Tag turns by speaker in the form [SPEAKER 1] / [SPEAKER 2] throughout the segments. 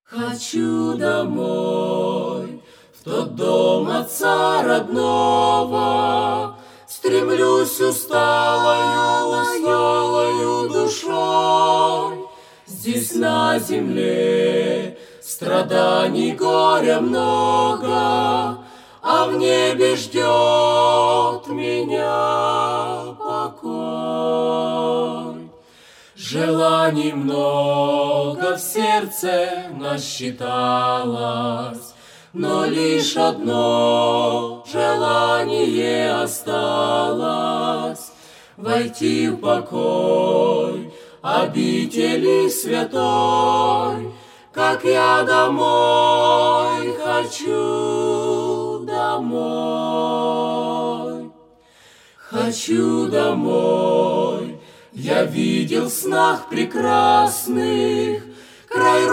[SPEAKER 1] Хочу домой, в тот дом отца родного, стремлюсь усталою душой. Здесь на земле страданий горя много, а в небе ждет меня покой. Желаний много в сердце насчиталось, но лишь одно желание осталось — войти в покой обители святой. Как я домой хочу, домой. Хочу домой. Я видел в снах прекрасных край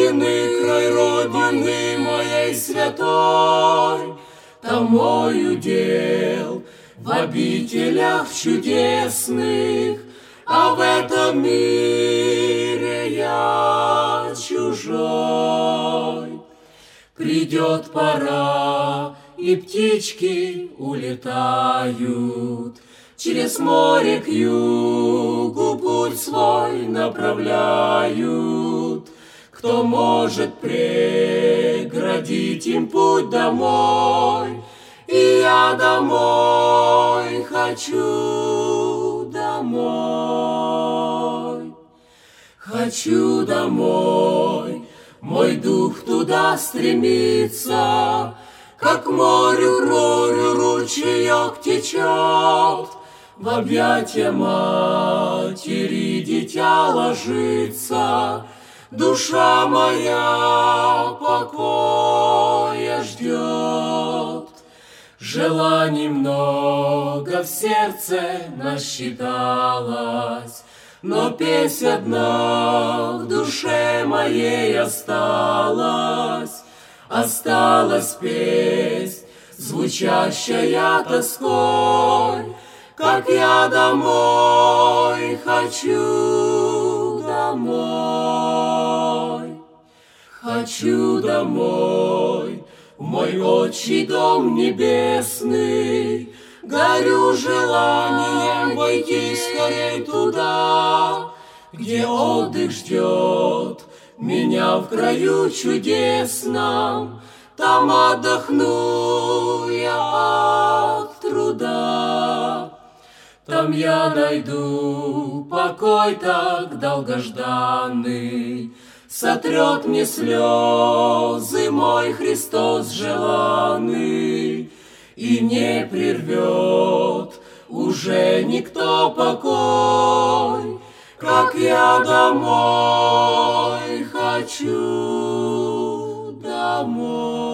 [SPEAKER 1] родины моей святой. Там мой удел в обителях чудесных, а в этом мире я чужой. Придет пора, и птички улетают, через море к югу путь свой направляют. Кто может преградить им путь домой? И я домой хочу, домой. Хочу домой, мой дух туда стремится, как к морю ручеек течет. В объятия матери дитя ложится, душа моя покоя ждет. Желаний много в сердце насчиталось, но песнь одна в душе моей осталась. Осталась песнь, звучащая тоской. Как я домой хочу, домой. Хочу домой, в мой отчий дом небесный. Горю желанием войти скорей туда, где отдых ждет меня в краю чудесном. Там отдохну я от труда. Там я найду покой так долгожданный, сотрет мне слезы мой Христос желанный, и не прервет уже никто покой. Как я домой хочу, домой.